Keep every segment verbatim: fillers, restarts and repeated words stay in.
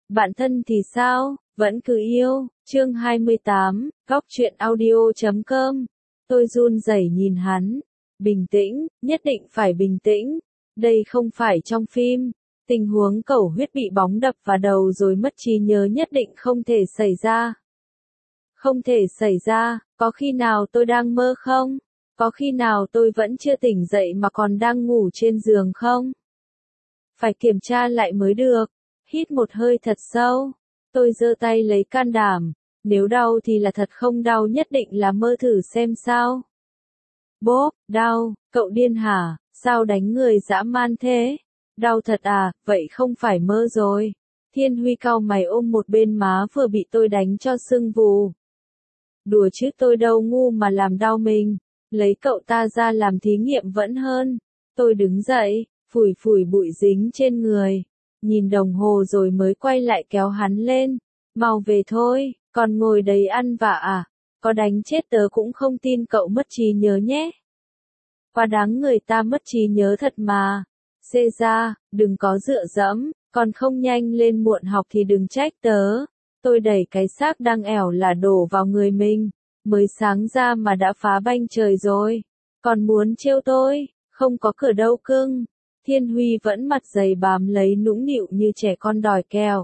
Bạn thân thì sao, vẫn cứ yêu, chương hai mươi tám, góc truyện audio chấm com. Tôi run rẩy nhìn hắn. Bình tĩnh, nhất định phải bình tĩnh. Đây không phải trong phim. Tình huống cầu huyết bị bóng đập vào đầu rồi mất trí nhớ nhất định không thể xảy ra. Không thể xảy ra, có khi nào tôi đang mơ không? Có khi nào tôi vẫn chưa tỉnh dậy mà còn đang ngủ trên giường không? Phải kiểm tra lại mới được. Hít một hơi thật sâu. Tôi giơ tay lấy can đảm. Nếu đau thì là thật, không đau nhất định là mơ, thử xem sao. Bốp, đau, cậu điên hả? Sao đánh người dã man thế? Đau thật à, vậy không phải mơ rồi. Thiên Huy cau mày ôm một bên má vừa bị tôi đánh cho sưng vù. Đùa chứ, tôi đâu ngu mà làm đau mình. Lấy cậu ta ra làm thí nghiệm vẫn hơn. Tôi đứng dậy, phủi phủi bụi dính trên người. Nhìn đồng hồ rồi mới quay lại kéo hắn lên. Mau về thôi, còn ngồi đấy ăn vạ à? Có đánh chết tớ cũng không tin cậu mất trí nhớ nhé. Quá đáng người ta mất trí nhớ thật mà. Xê ra, đừng có dựa dẫm, còn không nhanh lên muộn học thì đừng trách tớ. Tôi đẩy cái xác đang ẻo là đổ vào người mình. Mới sáng ra mà đã phá banh trời rồi. Còn muốn trêu tôi, không có cửa đâu cưng. Thiên Huy vẫn mặt dày bám lấy nũng nịu như trẻ con đòi kẹo.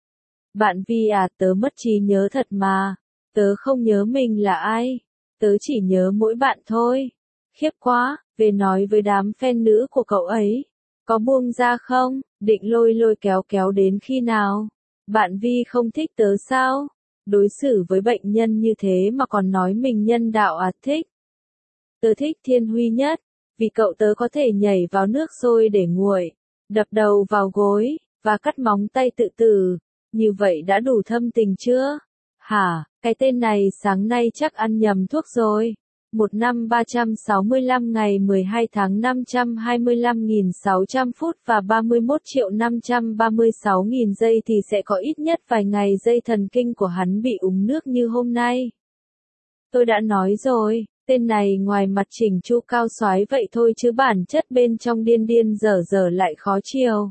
Bạn Vi à, tớ mất trí nhớ thật mà. Tớ không nhớ mình là ai. Tớ chỉ nhớ mỗi bạn thôi. Khiếp quá, về nói với đám fan nữ của cậu ấy. Có buông ra không? Định lôi lôi kéo kéo đến khi nào? Bạn Vi không thích tớ sao? Đối xử với bệnh nhân như thế mà còn nói mình nhân đạo à? Thích. Tớ thích Thiên Huy nhất. Vì cậu tớ có thể nhảy vào nước sôi để nguội, đập đầu vào gối, và cắt móng tay tự tử. Như vậy đã đủ thâm tình chưa? Hả, cái tên này sáng nay chắc ăn nhầm thuốc rồi. Một năm ba trăm sáu mươi lăm ngày mười hai tháng năm trăm hai mươi lăm nghìn sáu trăm phút và ba mươi mốt triệu năm trăm ba mươi sáu nghìn giây thì sẽ có ít nhất vài ngày dây thần kinh của hắn bị úng nước như hôm nay. Tôi đã nói rồi. Tên này ngoài mặt chỉnh chu cao soái vậy thôi chứ bản chất bên trong điên điên dở dở lại khó chiều.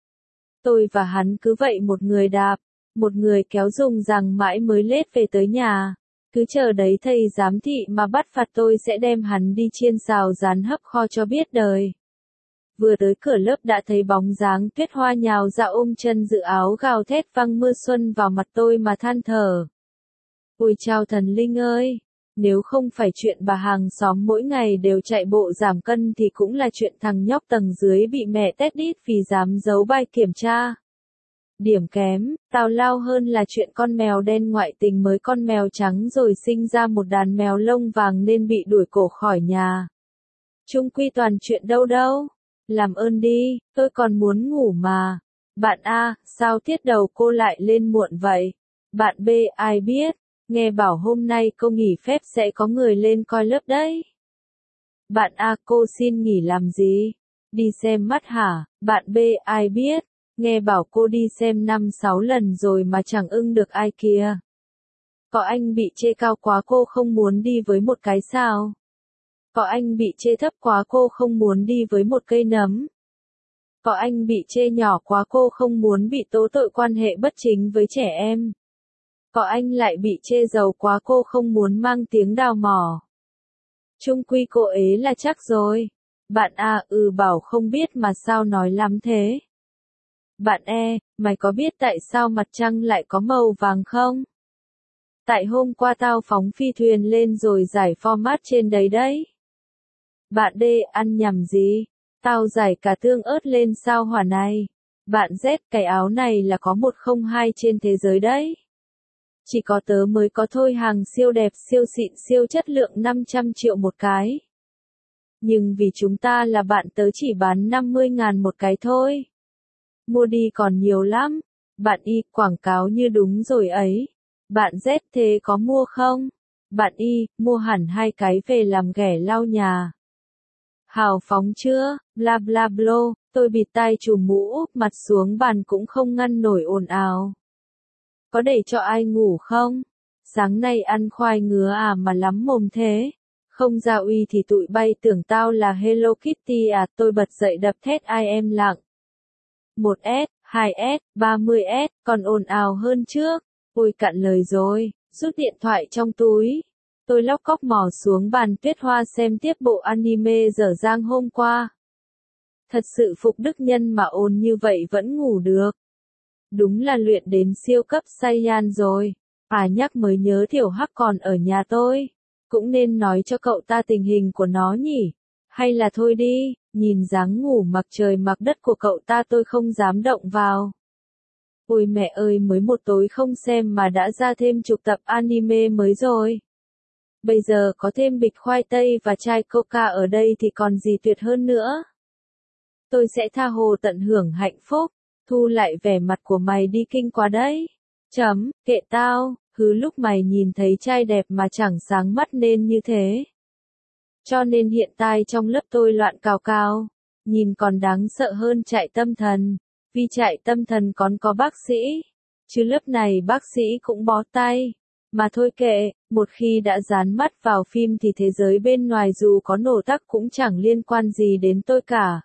Tôi và hắn cứ vậy, một người đạp, một người kéo dùng rằng mãi mới lết về tới nhà. Cứ chờ đấy thầy giám thị mà bắt phạt tôi sẽ đem hắn đi chiên xào rán hấp kho cho biết đời. Vừa tới cửa lớp đã thấy bóng dáng Tuyết Hoa nhào ra ôm chân dự áo gào thét văng mưa xuân vào mặt tôi mà than thở. Ôi chao thần linh ơi! Nếu không phải chuyện bà hàng xóm mỗi ngày đều chạy bộ giảm cân thì cũng là chuyện thằng nhóc tầng dưới bị mẹ tét đít vì dám giấu bài kiểm tra. Điểm kém, tào lao hơn là chuyện con mèo đen ngoại tình mới con mèo trắng rồi sinh ra một đàn mèo lông vàng nên bị đuổi cổ khỏi nhà. Chung quy toàn chuyện đâu đâu. Làm ơn đi, tôi còn muốn ngủ mà. Bạn A, sao tiết đầu cô lại lên muộn vậy? Bạn B, ai biết? Nghe bảo hôm nay cô nghỉ phép sẽ có người lên coi lớp đấy. Bạn A, cô xin nghỉ làm gì? Đi xem mắt hả? Bạn B, ai biết? Nghe bảo cô đi xem năm sáu lần rồi mà chẳng ưng được ai kia. Có anh bị chê cao quá cô không muốn đi với một cái sao? Có anh bị chê thấp quá cô không muốn đi với một cây nấm? Có anh bị chê nhỏ quá cô không muốn bị tố tội quan hệ bất chính với trẻ em? Có anh lại bị chê giàu quá cô không muốn mang tiếng đào mỏ? Chung quy cô ấy là chắc rồi. Bạn A, ừ bảo không biết mà sao nói lắm thế? Bạn E, mày có biết tại sao mặt trăng lại có màu vàng không? Tại hôm qua tao phóng phi thuyền lên rồi giải format trên đấy đấy. Bạn D, ăn nhầm gì? Tao giải cả tương ớt lên sao hỏa này. Bạn Z, cái áo này là có một không hai trên thế giới đấy. Chỉ có tớ mới có thôi, hàng siêu đẹp, siêu xịn, siêu chất lượng năm trăm triệu một cái. Nhưng vì chúng ta là bạn tớ chỉ bán năm mươi ngàn một cái thôi. Mua đi còn nhiều lắm. Bạn Y, quảng cáo như đúng rồi ấy. Bạn Z, thế có mua không? Bạn Y, mua hẳn hai cái về làm ghẻ lau nhà. Hào phóng chưa? Bla bla blo, tôi bịt tai chùm mũ úp mặt xuống bàn cũng không ngăn nổi ồn ào. Có để cho ai ngủ không? Sáng nay ăn khoai ngứa à mà lắm mồm thế. Không ra uy thì tụi bay tưởng tao là Hello Kitty à? Tôi bật dậy đập thét ai em lặng. một S, hai S, ba mươi S, còn ồn ào hơn trước. Ôi cạn lời rồi, rút điện thoại trong túi. Tôi lóc cóc mò xuống bàn Tuyết Hoa xem tiếp bộ anime dở dang hôm qua. Thật sự phục đức nhân mà ồn như vậy vẫn ngủ được. Đúng là luyện đến siêu cấp Saiyan rồi. À nhắc mới nhớ Tiểu Hắc còn ở nhà tôi. Cũng nên nói cho cậu ta tình hình của nó nhỉ. Hay là thôi đi, nhìn dáng ngủ mặc trời mặc đất của cậu ta tôi không dám động vào. Ôi mẹ ơi, mới một tối không xem mà đã ra thêm chục tập anime mới rồi. Bây giờ có thêm bịch khoai tây và chai coca ở đây thì còn gì tuyệt hơn nữa. Tôi sẽ tha hồ tận hưởng hạnh phúc. Thu lại vẻ mặt của mày đi kinh quá đấy. Chấm, kệ tao, hứ lúc mày nhìn thấy trai đẹp mà chẳng sáng mắt nên như thế. Cho nên hiện tại trong lớp tôi loạn cào cào. Nhìn còn đáng sợ hơn chạy tâm thần. Vì chạy tâm thần còn có bác sĩ. Chứ lớp này bác sĩ cũng bó tay. Mà thôi kệ, một khi đã dán mắt vào phim thì thế giới bên ngoài dù có nổ tắc cũng chẳng liên quan gì đến tôi cả.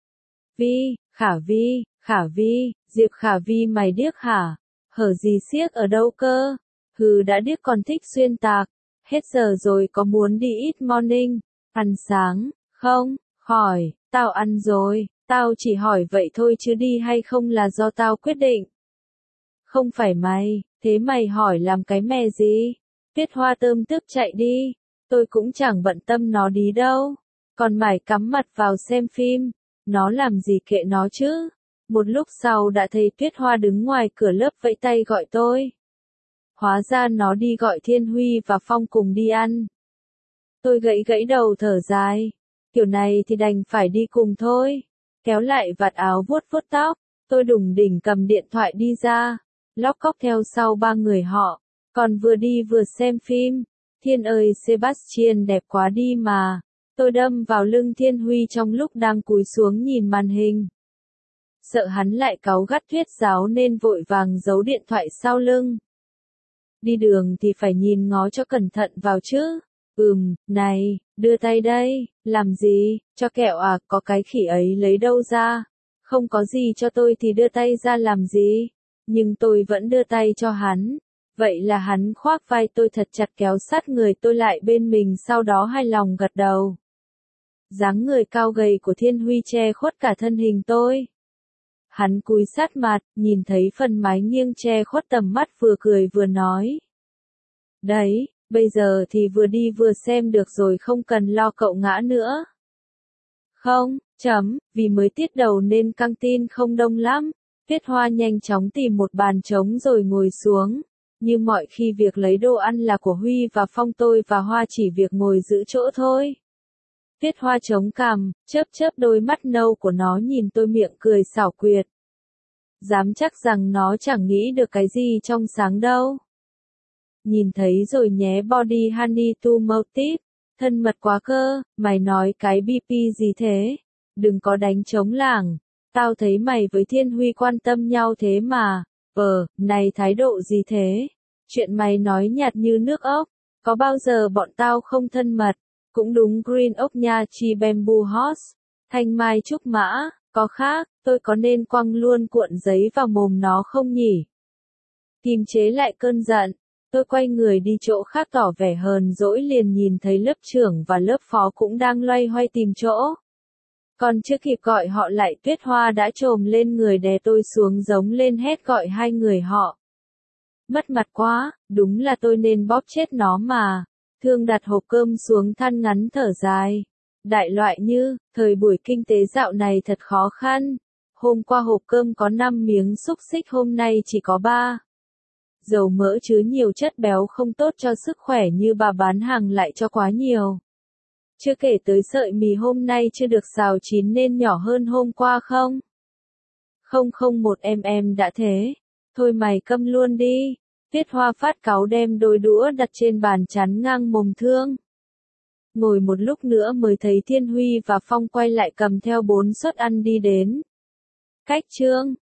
Vi, Khả Vi, Khả Vi, Diệp Khả Vi mày điếc hả? Hở gì xiếc ở đâu cơ? Hừ đã điếc còn thích xuyên tạc. Hết giờ rồi có muốn đi eat morning, ăn sáng, không? Hỏi, tao ăn rồi, tao chỉ hỏi vậy thôi chứ đi hay không là do tao quyết định. Không phải mày, thế mày hỏi làm cái mè gì? Tuyết Hoa tơm tức chạy đi, tôi cũng chẳng bận tâm nó đi đâu. Còn mày cắm mặt vào xem phim, nó làm gì kệ nó chứ? Một lúc sau đã thấy Tuyết Hoa đứng ngoài cửa lớp vẫy tay gọi tôi. Hóa ra nó đi gọi Thiên Huy và Phong cùng đi ăn. Tôi gãy gãy đầu thở dài. Kiểu này thì đành phải đi cùng thôi. Kéo lại vạt áo vuốt vuốt tóc, tôi đùng đỉnh cầm điện thoại đi ra. Lóc cóc theo sau ba người họ. Còn vừa đi vừa xem phim. Thiên ơi Sebastian đẹp quá đi mà. Tôi đâm vào lưng Thiên Huy trong lúc đang cúi xuống nhìn màn hình. Sợ hắn lại cáu gắt thuyết giáo nên vội vàng giấu điện thoại sau lưng. Đi đường thì phải nhìn ngó cho cẩn thận vào chứ. Ừm, này, đưa tay đây, làm gì, cho kẹo à, có cái khỉ ấy lấy đâu ra. Không có gì cho tôi thì đưa tay ra làm gì. Nhưng tôi vẫn đưa tay cho hắn. Vậy là hắn khoác vai tôi thật chặt kéo sát người tôi lại bên mình sau đó hài lòng gật đầu. Dáng người cao gầy của Thiên Huy che khuất cả thân hình tôi. Hắn cúi sát mặt, nhìn thấy phần mái nghiêng che khuất tầm mắt vừa cười vừa nói. Đấy, bây giờ thì vừa đi vừa xem được rồi không cần lo cậu ngã nữa. Không, chấm, vì mới tiết đầu nên căng tin không đông lắm. Tuyết Hoa nhanh chóng tìm một bàn trống rồi ngồi xuống. Như mọi khi việc lấy đồ ăn là của Huy và Phong, tôi và Hoa chỉ việc ngồi giữ chỗ thôi. Tuyết Hoa chống cằm, chớp chớp đôi mắt nâu của nó nhìn tôi miệng cười xảo quyệt. Dám chắc rằng nó chẳng nghĩ được cái gì trong sáng đâu. Nhìn thấy rồi nhé body honey to motive, thân mật quá cơ, mày nói cái bê pê gì thế? Đừng có đánh trống lảng, tao thấy mày với Thiên Huy quan tâm nhau thế mà, ờ, này thái độ gì thế? Chuyện mày nói nhạt như nước ốc, có bao giờ bọn tao không thân mật? Cũng đúng Green ốc nha chi bamboo horse, thanh mai trúc mã, có khác, tôi có nên quăng luôn cuộn giấy vào mồm nó không nhỉ? Kiềm chế lại cơn giận, tôi quay người đi chỗ khác tỏ vẻ hờn dỗi liền nhìn thấy lớp trưởng và lớp phó cũng đang loay hoay tìm chỗ. Còn chưa kịp gọi họ lại Tuyết Hoa đã trồm lên người đè tôi xuống giống lên hét gọi hai người họ. Mất mặt quá, đúng là tôi nên bóp chết nó mà. Thương đặt hộp cơm xuống than ngắn thở dài. Đại loại như, thời buổi kinh tế dạo này thật khó khăn. Hôm qua hộp cơm có năm miếng xúc xích hôm nay chỉ có ba. Dầu mỡ chứa nhiều chất béo không tốt cho sức khỏe như bà bán hàng lại cho quá nhiều. Chưa kể tới sợi mì hôm nay chưa được xào chín nên nhỏ hơn hôm qua không? Không không một em em đã thế. Thôi mày câm luôn đi. Tuyết Hoa phát cáu đem đôi đũa đặt trên bàn chắn ngang mồm Thương. Ngồi một lúc nữa mới thấy Thiên Huy và Phong quay lại cầm theo bốn suất ăn đi đến. Cách Trương,